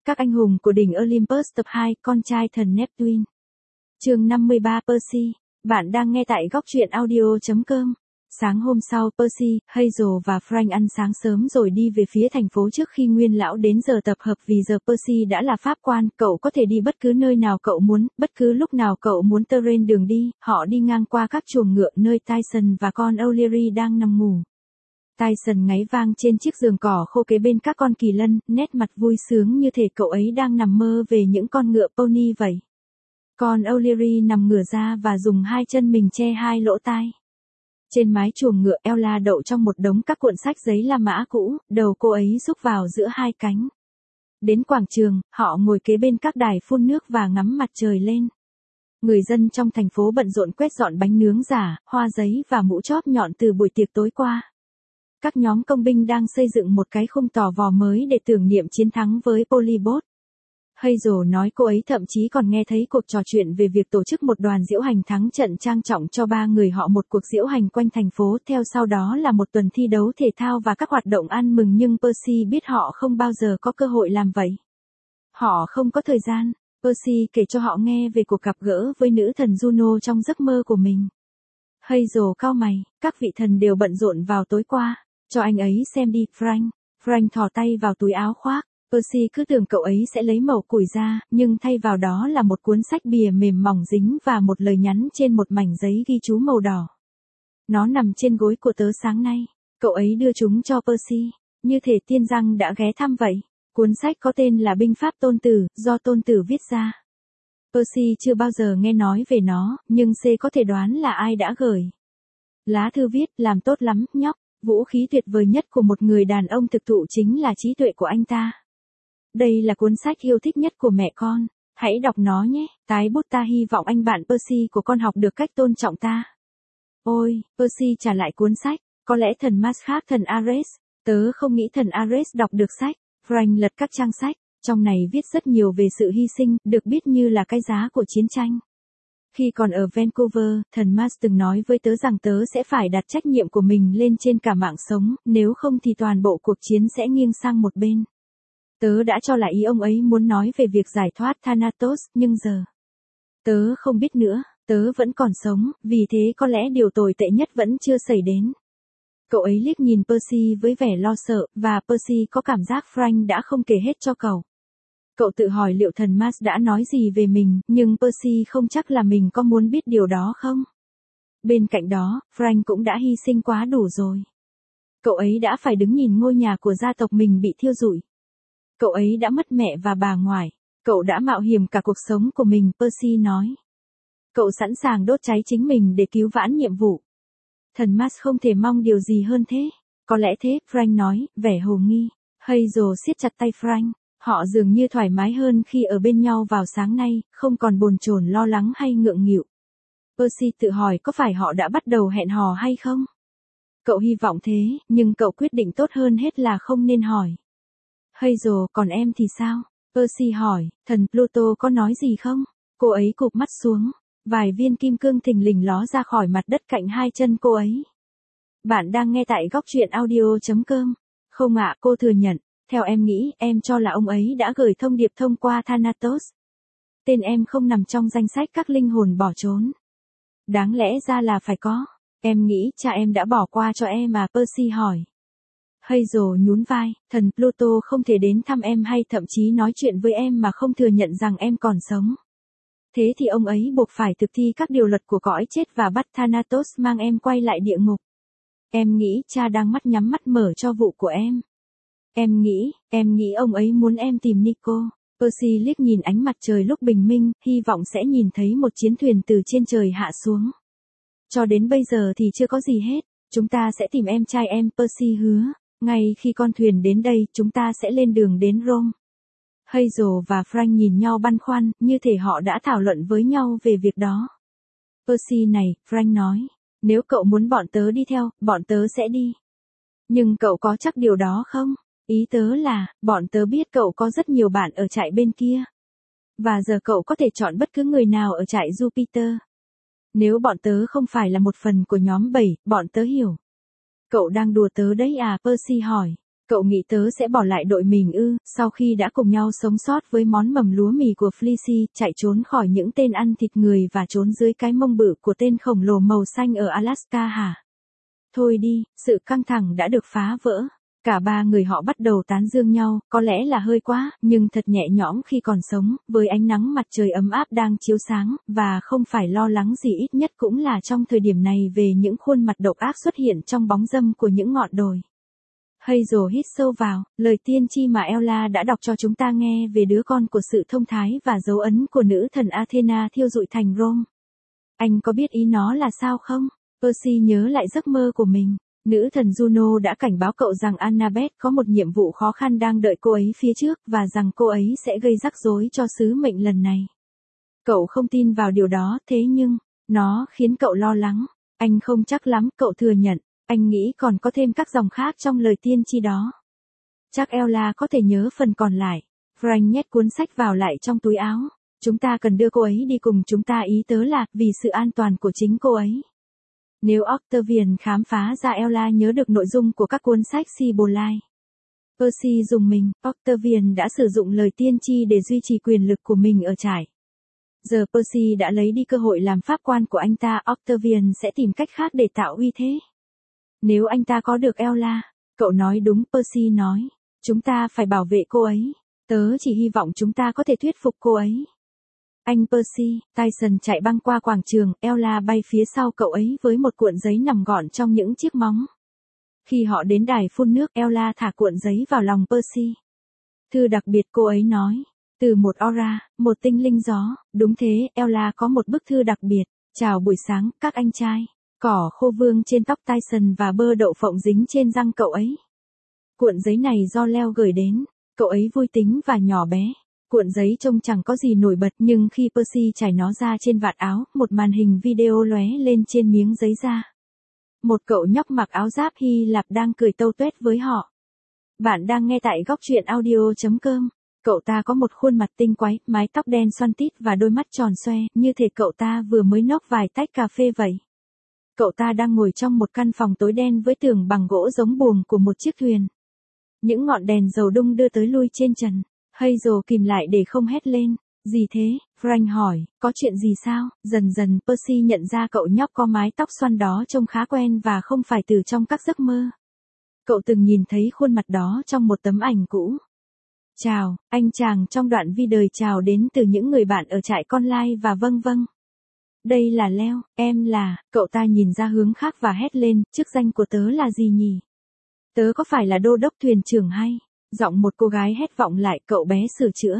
Các anh hùng của đỉnh Olympus tập 2, con trai thần Neptune. Chương 53 Percy, bạn đang nghe tại góc truyện audio.com. Sáng hôm sau, Percy, Hazel và Frank ăn sáng sớm rồi đi về phía thành phố trước khi Nguyên lão đến giờ tập hợp, vì giờ Percy đã là pháp quan, cậu có thể đi bất cứ nơi nào cậu muốn, bất cứ lúc nào cậu muốn tơ rên đường đi. Họ đi ngang qua các chuồng ngựa nơi Tyson và con O'Leary đang nằm ngủ. Tyson ngáy vang trên chiếc giường cỏ khô kế bên các con kỳ lân, nét mặt vui sướng như thể cậu ấy đang nằm mơ về những con ngựa pony vậy. Con O'Leary nằm ngửa ra và dùng hai chân mình che hai lỗ tai. Trên mái chuồng ngựa, Ella đậu trong một đống các cuộn sách giấy La Mã cũ, đầu cô ấy xúc vào giữa hai cánh. Đến quảng trường, họ ngồi kế bên các đài phun nước và ngắm mặt trời lên. Người dân trong thành phố bận rộn quét dọn bánh nướng giả, hoa giấy và mũ chóp nhọn từ buổi tiệc tối qua. Các nhóm công binh đang xây dựng một cái khung tò vò mới để tưởng niệm chiến thắng với Polybot. Hazel nói cô ấy thậm chí còn nghe thấy cuộc trò chuyện về việc tổ chức một đoàn diễu hành thắng trận trang trọng cho ba người họ, một cuộc diễu hành quanh thành phố, theo sau đó là một tuần thi đấu thể thao và các hoạt động ăn mừng, nhưng Percy biết họ không bao giờ có cơ hội làm vậy. Họ không có thời gian. Percy kể cho họ nghe về cuộc gặp gỡ với nữ thần Juno trong giấc mơ của mình. Hazel cau mày, các vị thần đều bận rộn vào tối qua. Cho anh ấy xem đi, Frank. Frank thò tay vào túi áo khoác. Percy cứ tưởng cậu ấy sẽ lấy mẩu củi ra, nhưng thay vào đó là một cuốn sách bìa mềm mỏng dính và một lời nhắn trên một mảnh giấy ghi chú màu đỏ. Nó nằm trên gối của tớ sáng nay. Cậu ấy đưa chúng cho Percy, như thể tiên răng đã ghé thăm vậy. Cuốn sách có tên là Binh pháp Tôn Tử, do Tôn Tử viết ra. Percy chưa bao giờ nghe nói về nó, nhưng C có thể đoán là ai đã gửi. Lá thư viết, làm tốt lắm, nhóc. Vũ khí tuyệt vời nhất của một người đàn ông thực thụ chính là trí tuệ của anh ta. Đây là cuốn sách yêu thích nhất của mẹ con. Hãy đọc nó nhé. Tái bút, ta hy vọng anh bạn Percy của con học được cách tôn trọng ta. Ôi, Percy trả lại cuốn sách. Có lẽ thần Mars khác thần Ares. Tớ không nghĩ thần Ares đọc được sách. Frank lật các trang sách. Trong này viết rất nhiều về sự hy sinh, được biết như là cái giá của chiến tranh. Khi còn ở Vancouver, thần Mars từng nói với tớ rằng tớ sẽ phải đặt trách nhiệm của mình lên trên cả mạng sống, nếu không thì toàn bộ cuộc chiến sẽ nghiêng sang một bên. Tớ đã cho là ý ông ấy muốn nói về việc giải thoát Thanatos, nhưng giờ tớ không biết nữa, tớ vẫn còn sống, vì thế có lẽ điều tồi tệ nhất vẫn chưa xảy đến. Cậu ấy liếc nhìn Percy với vẻ lo sợ, và Percy có cảm giác Frank đã không kể hết cho cậu. Cậu tự hỏi liệu thần Mars đã nói gì về mình, nhưng Percy không chắc là mình có muốn biết điều đó không. Bên cạnh đó, Frank cũng đã hy sinh quá đủ rồi. Cậu ấy đã phải đứng nhìn ngôi nhà của gia tộc mình bị thiêu rụi. Cậu ấy đã mất mẹ và bà ngoại. Cậu đã mạo hiểm cả cuộc sống của mình, Percy nói. Cậu sẵn sàng đốt cháy chính mình để cứu vãn nhiệm vụ. Thần Mars không thể mong điều gì hơn thế. Có lẽ thế, Frank nói, vẻ hồ nghi. Hazel siết chặt tay Frank. Họ dường như thoải mái hơn khi ở bên nhau vào sáng nay, không còn bồn chồn lo lắng hay ngượng nghịu. Percy tự hỏi có phải họ đã bắt đầu hẹn hò hay không? Cậu hy vọng thế, nhưng cậu quyết định tốt hơn hết là không nên hỏi. Hazel, còn em thì sao? Percy hỏi, thần Pluto có nói gì không? Cô ấy cụp mắt xuống, vài viên kim cương thình lình ló ra khỏi mặt đất cạnh hai chân cô ấy. Bạn đang nghe tại góc truyện audio.com. Không ạ, cô thừa nhận. Theo em nghĩ, em cho là ông ấy đã gửi thông điệp thông qua Thanatos. Tên em không nằm trong danh sách các linh hồn bỏ trốn. Đáng lẽ ra là phải có. Em nghĩ cha em đã bỏ qua cho em mà, Percy hỏi. Hazel nhún vai, thần Pluto không thể đến thăm em hay thậm chí nói chuyện với em mà không thừa nhận rằng em còn sống. Thế thì ông ấy buộc phải thực thi các điều luật của cõi chết và bắt Thanatos mang em quay lại địa ngục. Em nghĩ cha đang mắt nhắm mắt mở cho vụ của em. Em nghĩ ông ấy muốn em tìm Nico. Percy liếc nhìn ánh mặt trời lúc bình minh, hy vọng sẽ nhìn thấy một chiến thuyền từ trên trời hạ xuống. Cho đến bây giờ thì chưa có gì hết. Chúng ta sẽ tìm em trai em, Percy hứa. Ngay khi con thuyền đến đây, chúng ta sẽ lên đường đến Rome. Hazel và Frank nhìn nhau băn khoăn, như thể họ đã thảo luận với nhau về việc đó. Percy này, Frank nói. Nếu cậu muốn bọn tớ đi theo, bọn tớ sẽ đi. Nhưng cậu có chắc điều đó không? Ý tớ là, bọn tớ biết cậu có rất nhiều bạn ở trại bên kia. Và giờ cậu có thể chọn bất cứ người nào ở trại Jupiter. Nếu bọn tớ không phải là một phần của nhóm 7, bọn tớ hiểu. Cậu đang đùa tớ đấy à, Percy hỏi. Cậu nghĩ tớ sẽ bỏ lại đội mình ư? Sau khi đã cùng nhau sống sót với món mầm lúa mì của Fleecy, chạy trốn khỏi những tên ăn thịt người và trốn dưới cái mông bự của tên khổng lồ màu xanh ở Alaska hả? Thôi đi, sự căng thẳng đã được phá vỡ. Cả ba người họ bắt đầu tán dương nhau, có lẽ là hơi quá, nhưng thật nhẹ nhõm khi còn sống, với ánh nắng mặt trời ấm áp đang chiếu sáng, và không phải lo lắng gì, ít nhất cũng là trong thời điểm này, về những khuôn mặt độc ác xuất hiện trong bóng râm của những ngọn đồi. Hazel hít sâu vào, lời tiên tri mà Ella đã đọc cho chúng ta nghe về đứa con của sự thông thái và dấu ấn của nữ thần Athena thiêu dụi thành Rome. Anh có biết ý nó là sao không? Percy nhớ lại giấc mơ của mình. Nữ thần Juno đã cảnh báo cậu rằng Annabeth có một nhiệm vụ khó khăn đang đợi cô ấy phía trước, và rằng cô ấy sẽ gây rắc rối cho sứ mệnh lần này. Cậu không tin vào điều đó, thế nhưng, nó khiến cậu lo lắng. Anh không chắc lắm, cậu thừa nhận. Anh nghĩ còn có thêm các dòng khác trong lời tiên tri đó. Chắc Ella có thể nhớ phần còn lại. Frank nhét cuốn sách vào lại trong túi áo. Chúng ta cần đưa cô ấy đi cùng chúng ta, ý tớ là vì sự an toàn của chính cô ấy. Nếu Octavian khám phá ra Ella nhớ được nội dung của các cuốn sách Sibolai. Percy dùng mình, Octavian đã sử dụng lời tiên tri để duy trì quyền lực của mình ở trại. Giờ Percy đã lấy đi cơ hội làm pháp quan của anh ta, Octavian sẽ tìm cách khác để tạo uy thế. Nếu anh ta có được Ella, cậu nói đúng, Percy nói. Chúng ta phải bảo vệ cô ấy. Tớ chỉ hy vọng chúng ta có thể thuyết phục cô ấy. Anh Percy, Tyson chạy băng qua quảng trường, Ella bay phía sau cậu ấy với một cuộn giấy nằm gọn trong những chiếc móng. Khi họ đến đài phun nước, Ella thả cuộn giấy vào lòng Percy. Thư đặc biệt, cô ấy nói. Từ một aura, một tinh linh gió. Đúng thế, Ella có một bức thư đặc biệt. Chào buổi sáng, các anh trai. Cỏ khô vương trên tóc Tyson và bơ đậu phộng dính trên răng cậu ấy. Cuộn giấy này do Leo gửi đến. Cậu ấy vui tính và nhỏ bé. Cuộn giấy trông chẳng có gì nổi bật, nhưng khi Percy trải nó ra trên vạt áo, một màn hình video lóe lên trên miếng giấy da. Một cậu nhóc mặc áo giáp Hy Lạp đang cười tâu tuét với họ. Bạn đang nghe tại góc truyện audio.com. Cậu ta có một khuôn mặt tinh quái, mái tóc đen xoăn tít và đôi mắt tròn xoe, như thể cậu ta vừa mới nốc vài tách cà phê vậy. Cậu ta đang ngồi trong một căn phòng tối đen với tường bằng gỗ giống buồng của một chiếc thuyền. Những ngọn đèn dầu đung đưa tới lui trên trần. Hazel kìm lại để không hét lên. Gì thế? Frank hỏi, có chuyện gì sao? Dần dần Percy nhận ra cậu nhóc có mái tóc xoăn đó trông khá quen và không phải từ trong các giấc mơ. Cậu từng nhìn thấy khuôn mặt đó trong một tấm ảnh cũ. Chào, anh chàng trong đoạn video chào đến từ những người bạn ở trại con lai và vâng vâng. Đây là Leo, em là, cậu ta nhìn ra hướng khác và hét lên, chức danh của tớ là gì nhỉ? Tớ có phải là đô đốc thuyền trưởng hay? Giọng một cô gái hét vọng lại, cậu bé sửa chữa.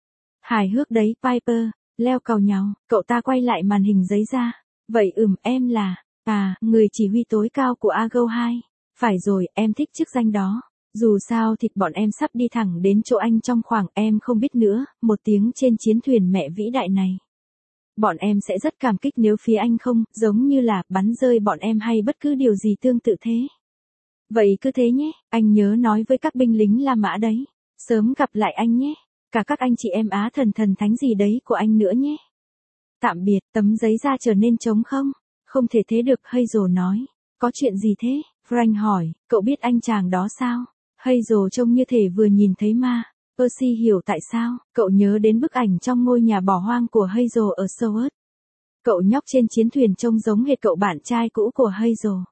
Hài hước đấy, Piper, Leo càu nhàu, cậu ta quay lại màn hình giấy ra. Vậy em là, người chỉ huy tối cao của Argo 2. Phải rồi, em thích chức danh đó. Dù sao thì bọn em sắp đi thẳng đến chỗ anh trong khoảng, em không biết nữa, một tiếng trên chiến thuyền mẹ vĩ đại này. Bọn em sẽ rất cảm kích nếu phía anh không, giống như là, bắn rơi bọn em hay bất cứ điều gì tương tự thế. Vậy cứ thế nhé, anh nhớ nói với các binh lính La Mã đấy. Sớm gặp lại anh nhé. Cả các anh chị em Á thần thần thánh gì đấy của anh nữa nhé. Tạm biệt, tấm giấy da trở nên trống không? Không thể thế được, Hazel nói. Có chuyện gì thế? Frank hỏi, cậu biết anh chàng đó sao? Hazel trông như thể vừa nhìn thấy ma. Percy hiểu tại sao, cậu nhớ đến bức ảnh trong ngôi nhà bỏ hoang của Hazel ở Seward. Cậu nhóc trên chiến thuyền trông giống hệt cậu bạn trai cũ của Hazel.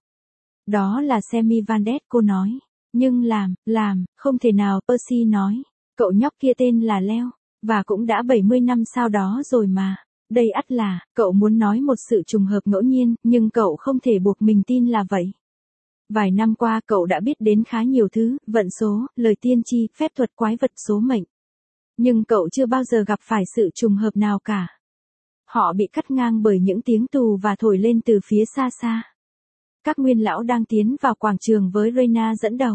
Đó là Sammy Vandet, cô nói. Nhưng không thể nào, Percy nói. Cậu nhóc kia tên là Leo, và cũng đã 70 năm sau đó rồi mà. Đây ắt là, cậu muốn nói một sự trùng hợp ngẫu nhiên, nhưng cậu không thể buộc mình tin là vậy. Vài năm qua cậu đã biết đến khá nhiều thứ, vận số, lời tiên tri, phép thuật quái vật số mệnh. Nhưng cậu chưa bao giờ gặp phải sự trùng hợp nào cả. Họ bị cắt ngang bởi những tiếng tù và thổi lên từ phía xa xa. Các nguyên lão đang tiến vào quảng trường với Reyna dẫn đầu.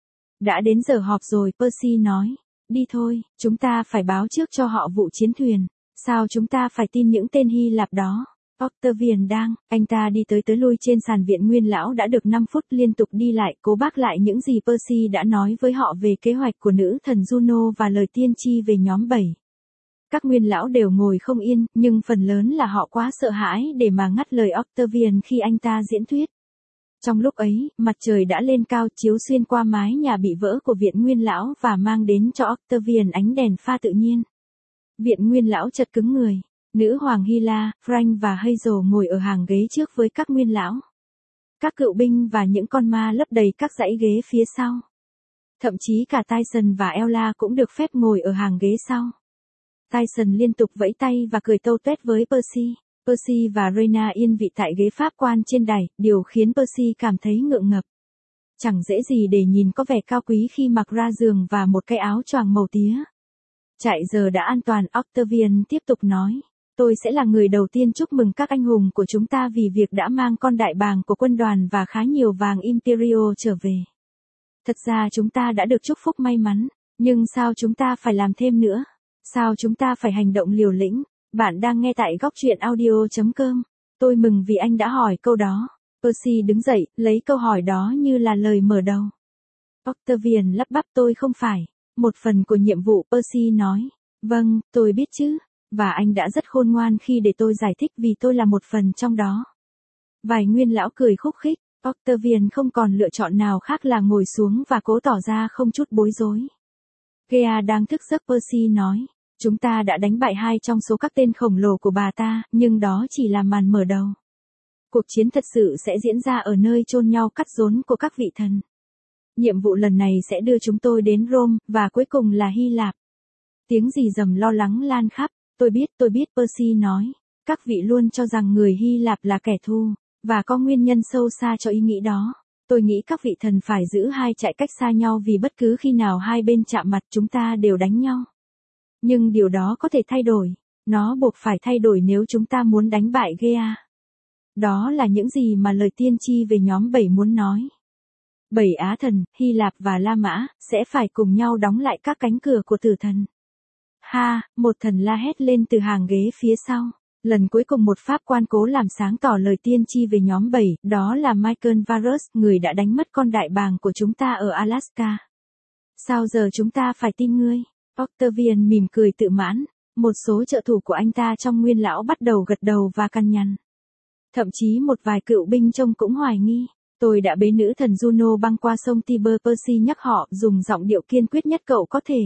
Đã đến giờ họp rồi, Percy nói. Đi thôi, chúng ta phải báo trước cho họ vụ chiến thuyền. Sao chúng ta phải tin những tên Hy Lạp đó? Octavian anh ta đi tới lui trên sàn viện nguyên lão đã được 5 phút liên tục đi lại, cố bác lại những gì Percy đã nói với họ về kế hoạch của nữ thần Juno và lời tiên tri về nhóm 7. Các nguyên lão đều ngồi không yên, nhưng phần lớn là họ quá sợ hãi để mà ngắt lời Octavian khi anh ta diễn thuyết. Trong lúc ấy, mặt trời đã lên cao chiếu xuyên qua mái nhà bị vỡ của viện Nguyên lão và mang đến cho Octavian ánh đèn pha tự nhiên. Viện Nguyên lão chật cứng người. Nữ hoàng Hyla, Frank và Hazel ngồi ở hàng ghế trước với các nguyên lão. Các cựu binh và những con ma lấp đầy các dãy ghế phía sau. Thậm chí cả Tyson và Ella cũng được phép ngồi ở hàng ghế sau. Tyson liên tục vẫy tay và cười tâu tuét với Percy. Percy và Rhaena yên vị tại ghế pháp quan trên đài, điều khiến Percy cảm thấy ngượng ngập. Chẳng dễ gì để nhìn có vẻ cao quý khi mặc ra giường và một cái áo choàng màu tía. Trại giờ đã an toàn, Octavian tiếp tục nói. Tôi sẽ là người đầu tiên chúc mừng các anh hùng của chúng ta vì việc đã mang con đại bàng của quân đoàn và khá nhiều vàng Imperial trở về. Thật ra chúng ta đã được chúc phúc may mắn, nhưng sao chúng ta phải làm thêm nữa? Sao chúng ta phải hành động liều lĩnh? Bạn đang nghe tại góc truyện audio.com. Tôi mừng vì anh đã hỏi câu đó. Percy đứng dậy, lấy câu hỏi đó như là lời mở đầu. Octavian lắp bắp tôi không phải. Một phần của nhiệm vụ, Percy nói. Vâng, tôi biết chứ. Và anh đã rất khôn ngoan khi để tôi giải thích vì tôi là một phần trong đó. Vài nguyên lão cười khúc khích. Octavian không còn lựa chọn nào khác là ngồi xuống và cố tỏ ra không chút bối rối. Gea đang thức giấc, Percy nói. Chúng ta đã đánh bại 2 trong số các tên khổng lồ của bà ta, nhưng đó chỉ là màn mở đầu. Cuộc chiến thật sự sẽ diễn ra ở nơi chôn nhau cắt rốn của các vị thần. Nhiệm vụ lần này sẽ đưa chúng tôi đến Rome, và cuối cùng là Hy Lạp. Tiếng rì rầm lo lắng lan khắp. Tôi biết, Percy nói. Các vị luôn cho rằng người Hy Lạp là kẻ thù, và có nguyên nhân sâu xa cho ý nghĩ đó. Tôi nghĩ các vị thần phải giữ hai trại cách xa nhau vì bất cứ khi nào hai bên chạm mặt chúng ta đều đánh nhau. Nhưng điều đó có thể thay đổi. Nó buộc phải thay đổi nếu chúng ta muốn đánh bại Gea. Đó là những gì mà lời tiên tri về nhóm 7 muốn nói. 7 Á thần, Hy Lạp và La Mã, sẽ phải cùng nhau đóng lại các cánh cửa của tử thần. Ha, một thần la hét lên từ hàng ghế phía sau. Lần cuối cùng một pháp quan cố làm sáng tỏ lời tiên tri về nhóm 7, đó là Michael Varus, người đã đánh mất con đại bàng của chúng ta ở Alaska. Sao giờ chúng ta phải tin ngươi? Octavian mỉm cười tự mãn. Một số trợ thủ của anh ta trong nguyên lão bắt đầu gật đầu và cằn nhằn. Thậm chí một vài cựu binh trông cũng hoài nghi. Tôi đã bế nữ thần Juno băng qua sông Tiber, Percy nhắc họ, dùng giọng điệu kiên quyết nhất cậu có thể.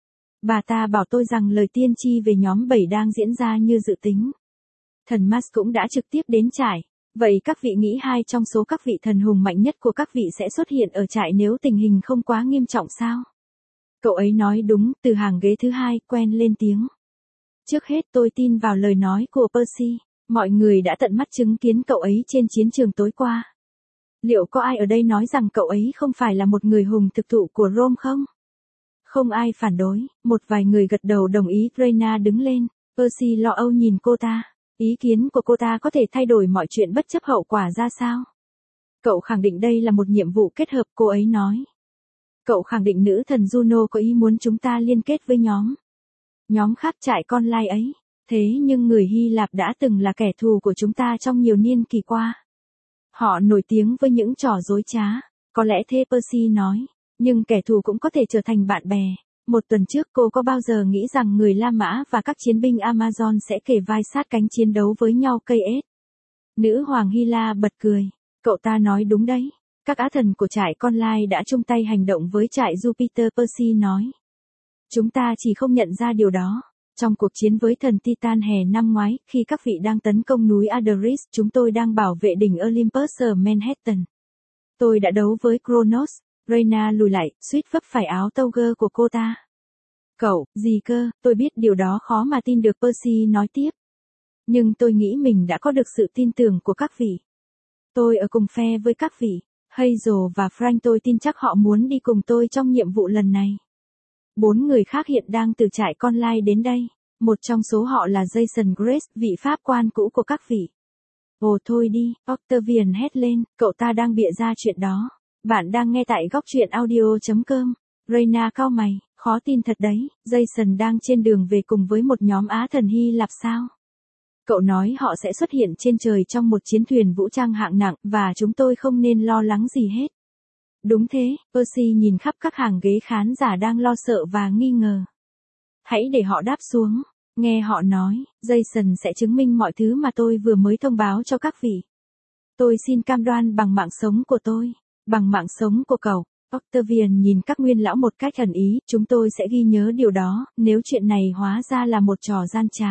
Bà ta bảo tôi rằng lời tiên tri về nhóm 7 đang diễn ra như dự tính. Thần Mars cũng đã trực tiếp đến trại. Vậy các vị nghĩ 2 trong số các vị thần hùng mạnh nhất của các vị sẽ xuất hiện ở trại nếu tình hình không quá nghiêm trọng sao? Cậu ấy nói đúng, từ hàng ghế thứ 2, Quen lên tiếng. Trước hết tôi tin vào lời nói của Percy. Mọi người đã tận mắt chứng kiến cậu ấy trên chiến trường tối qua. Liệu có ai ở đây nói rằng cậu ấy không phải là một người hùng thực thụ của Rome không? Không ai phản đối, một vài người gật đầu đồng ý. Rhaena đứng lên. Percy lo âu nhìn cô ta. Ý kiến của cô ta có thể thay đổi mọi chuyện bất chấp hậu quả ra sao? Cậu khẳng định đây là một nhiệm vụ kết hợp, cô ấy nói. Cậu khẳng định nữ thần Juno có ý muốn chúng ta liên kết với nhóm khác trại con lai ấy. Thế nhưng người Hy Lạp đã từng là kẻ thù của chúng ta trong nhiều niên kỳ qua. Họ nổi tiếng với những trò dối trá. Có lẽ thế, Percy nói. Nhưng kẻ thù cũng có thể trở thành bạn bè. Một tuần trước cô có bao giờ nghĩ rằng người La Mã và các chiến binh Amazon sẽ kề vai sát cánh chiến đấu với nhau cây ết? Nữ hoàng Hyla bật cười. Cậu ta nói đúng đấy. Các á thần của trại con lai đã chung tay hành động với trại Jupiter, Percy nói. Chúng ta chỉ không nhận ra điều đó. Trong cuộc chiến với thần Titan hè năm ngoái, khi các vị đang tấn công núi Aderis, chúng tôi đang bảo vệ đỉnh Olympus ở Manhattan. Tôi đã đấu với Kronos. Rhaena lùi lại, suýt vấp phải áo toga của cô ta. Cậu, gì cơ, tôi biết điều đó khó mà tin được, Percy nói tiếp. Nhưng tôi nghĩ mình đã có được sự tin tưởng của các vị. Tôi ở cùng phe với các vị. Hazel và Frank, tôi tin chắc họ muốn đi cùng tôi trong nhiệm vụ lần này. 4 người khác hiện đang từ trại con lai đến đây. Một trong số họ là Jason Grace, vị pháp quan cũ của các vị. Ồ thôi đi, Octavian hét lên, cậu ta đang bịa ra chuyện đó. Bạn đang nghe tại góc truyện audio.com. Rhaena cau mày, khó tin thật đấy, Jason đang trên đường về cùng với một nhóm Á thần Hy Lạp sao? Cậu nói họ sẽ xuất hiện trên trời trong một chiến thuyền vũ trang hạng nặng, và chúng tôi không nên lo lắng gì hết. Đúng thế, Percy nhìn khắp các hàng ghế khán giả đang lo sợ và nghi ngờ. Hãy để họ đáp xuống. Nghe họ nói, Jason sẽ chứng minh mọi thứ mà tôi vừa mới thông báo cho các vị. Tôi xin cam đoan bằng mạng sống của tôi, bằng mạng sống của cậu. Octavian nhìn các nguyên lão một cách ẩn ý, chúng tôi sẽ ghi nhớ điều đó, nếu chuyện này hóa ra là một trò gian trá.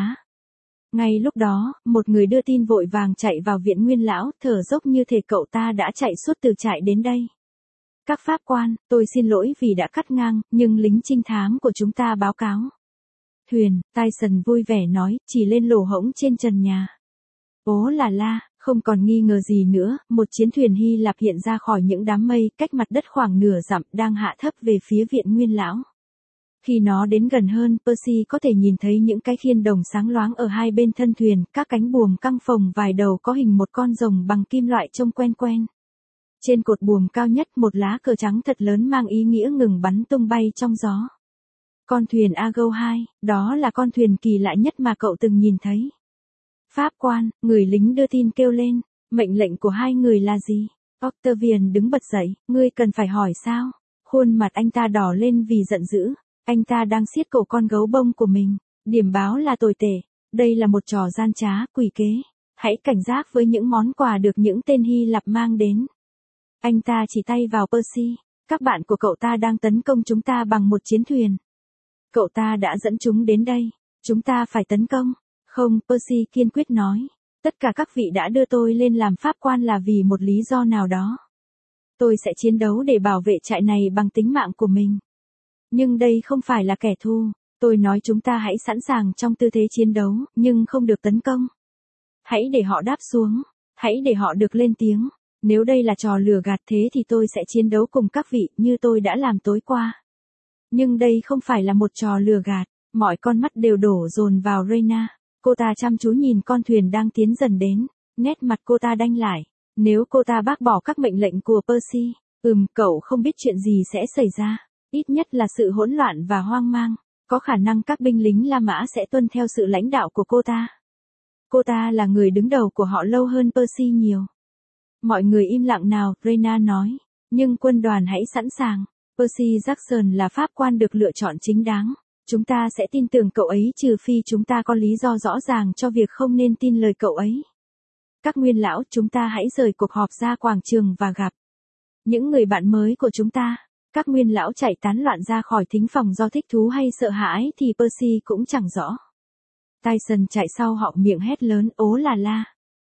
Ngay lúc đó, một người đưa tin vội vàng chạy vào viện nguyên lão, thở dốc như thể cậu ta đã chạy suốt từ trại đến đây. Các pháp quan, tôi xin lỗi vì đã cắt ngang, nhưng lính trinh thám của chúng ta báo cáo. Thuyền, Tyson vui vẻ nói, chỉ lên lỗ hổng trên trần nhà. Ố là la, không còn nghi ngờ gì nữa, một chiến thuyền Hy Lạp hiện ra khỏi những đám mây, cách mặt đất khoảng nửa dặm, đang hạ thấp về phía viện nguyên lão. Khi nó đến gần hơn, Percy có thể nhìn thấy những cái khiên đồng sáng loáng ở hai bên thân thuyền, các cánh buồm căng phồng vài đầu có hình một con rồng bằng kim loại trông quen quen. Trên cột buồm cao nhất một lá cờ trắng thật lớn mang ý nghĩa ngừng bắn tung bay trong gió. Con thuyền Argo 2, đó là con thuyền kỳ lạ nhất mà cậu từng nhìn thấy. Pháp quan, người lính đưa tin kêu lên, mệnh lệnh của hai người là gì? Octavian đứng bật dậy, ngươi cần phải hỏi sao? Khuôn mặt anh ta đỏ lên vì giận dữ, anh ta đang siết cổ con gấu bông của mình, điểm báo là tồi tệ, đây là một trò gian trá, quỷ kế, hãy cảnh giác với những món quà được những tên Hy Lạp mang đến. Anh ta chỉ tay vào Percy, các bạn của cậu ta đang tấn công chúng ta bằng một chiến thuyền. Cậu ta đã dẫn chúng đến đây, chúng ta phải tấn công. Không, Percy kiên quyết nói. Tất cả các vị đã đưa tôi lên làm pháp quan là vì một lý do nào đó. Tôi sẽ chiến đấu để bảo vệ trại này bằng tính mạng của mình. Nhưng đây không phải là kẻ thù. Tôi nói chúng ta hãy sẵn sàng trong tư thế chiến đấu, nhưng không được tấn công. Hãy để họ đáp xuống. Hãy để họ được lên tiếng. Nếu đây là trò lừa gạt thế thì tôi sẽ chiến đấu cùng các vị như tôi đã làm tối qua. Nhưng đây không phải là một trò lừa gạt. Mọi con mắt đều đổ dồn vào Reyna. Cô ta chăm chú nhìn con thuyền đang tiến dần đến, nét mặt cô ta đanh lại. Nếu cô ta bác bỏ các mệnh lệnh của Percy, cậu không biết chuyện gì sẽ xảy ra, ít nhất là sự hỗn loạn và hoang mang, có khả năng các binh lính La Mã sẽ tuân theo sự lãnh đạo của cô ta. Cô ta là người đứng đầu của họ lâu hơn Percy nhiều. Mọi người im lặng nào, Reyna nói, nhưng quân đoàn hãy sẵn sàng, Percy Jackson là pháp quan được lựa chọn chính đáng. Chúng ta sẽ tin tưởng cậu ấy trừ phi chúng ta có lý do rõ ràng cho việc không nên tin lời cậu ấy. Các nguyên lão, chúng ta hãy rời cuộc họp ra quảng trường và gặp những người bạn mới của chúng ta. Các nguyên lão chạy tán loạn ra khỏi thính phòng do thích thú hay sợ hãi thì Percy cũng chẳng rõ. Tyson chạy sau họ miệng hét lớn, ố là la.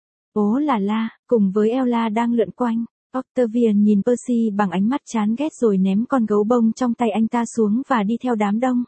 Ố là la, cùng với Ella đang lượn quanh. Octavian nhìn Percy bằng ánh mắt chán ghét rồi ném con gấu bông trong tay anh ta xuống và đi theo đám đông.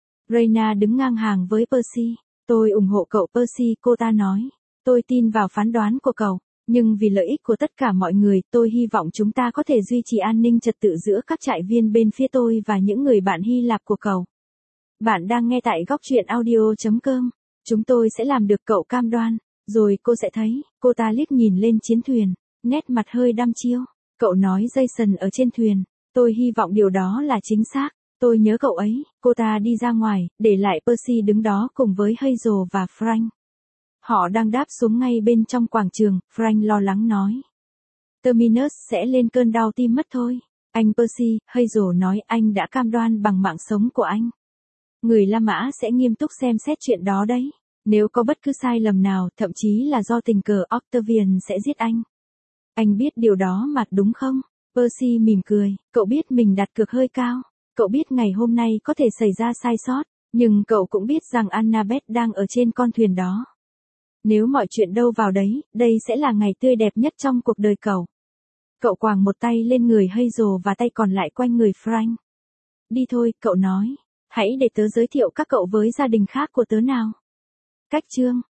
Reyna đứng ngang hàng với Percy. Tôi ủng hộ cậu Percy, cô ta nói. Tôi tin vào phán đoán của cậu, nhưng vì lợi ích của tất cả mọi người, tôi hy vọng chúng ta có thể duy trì an ninh trật tự giữa các trại viên bên phía tôi và những người bạn Hy Lạp của cậu. Bạn đang nghe tại góc truyện audio.com. Chúng tôi sẽ làm được, cậu cam đoan. Rồi cô sẽ thấy, cô ta liếc nhìn lên chiến thuyền, nét mặt hơi đăm chiêu. Cậu nói Jason ở trên thuyền. Tôi hy vọng điều đó là chính xác. Tôi nhớ cậu ấy. Cô ta đi ra ngoài, để lại Percy đứng đó cùng với Hazel và Frank. Họ đang đáp xuống ngay bên trong quảng trường, Frank lo lắng nói. Terminus sẽ lên cơn đau tim mất thôi. Anh Percy, Hazel nói, anh đã cam đoan bằng mạng sống của anh. Người La Mã sẽ nghiêm túc xem xét chuyện đó đấy. Nếu có bất cứ sai lầm nào, thậm chí là do tình cờ, Octavian sẽ giết anh. Anh biết điều đó mà, đúng không? Percy mỉm cười, cậu biết mình đặt cược hơi cao. Cậu biết ngày hôm nay có thể xảy ra sai sót, nhưng cậu cũng biết rằng Annabeth đang ở trên con thuyền đó. Nếu mọi chuyện đâu vào đấy, đây sẽ là ngày tươi đẹp nhất trong cuộc đời cậu. Cậu quàng một tay lên người Hazel và tay còn lại quanh người Frank. Đi thôi, cậu nói. Hãy để tớ giới thiệu các cậu với gia đình khác của tớ nào. Cách chương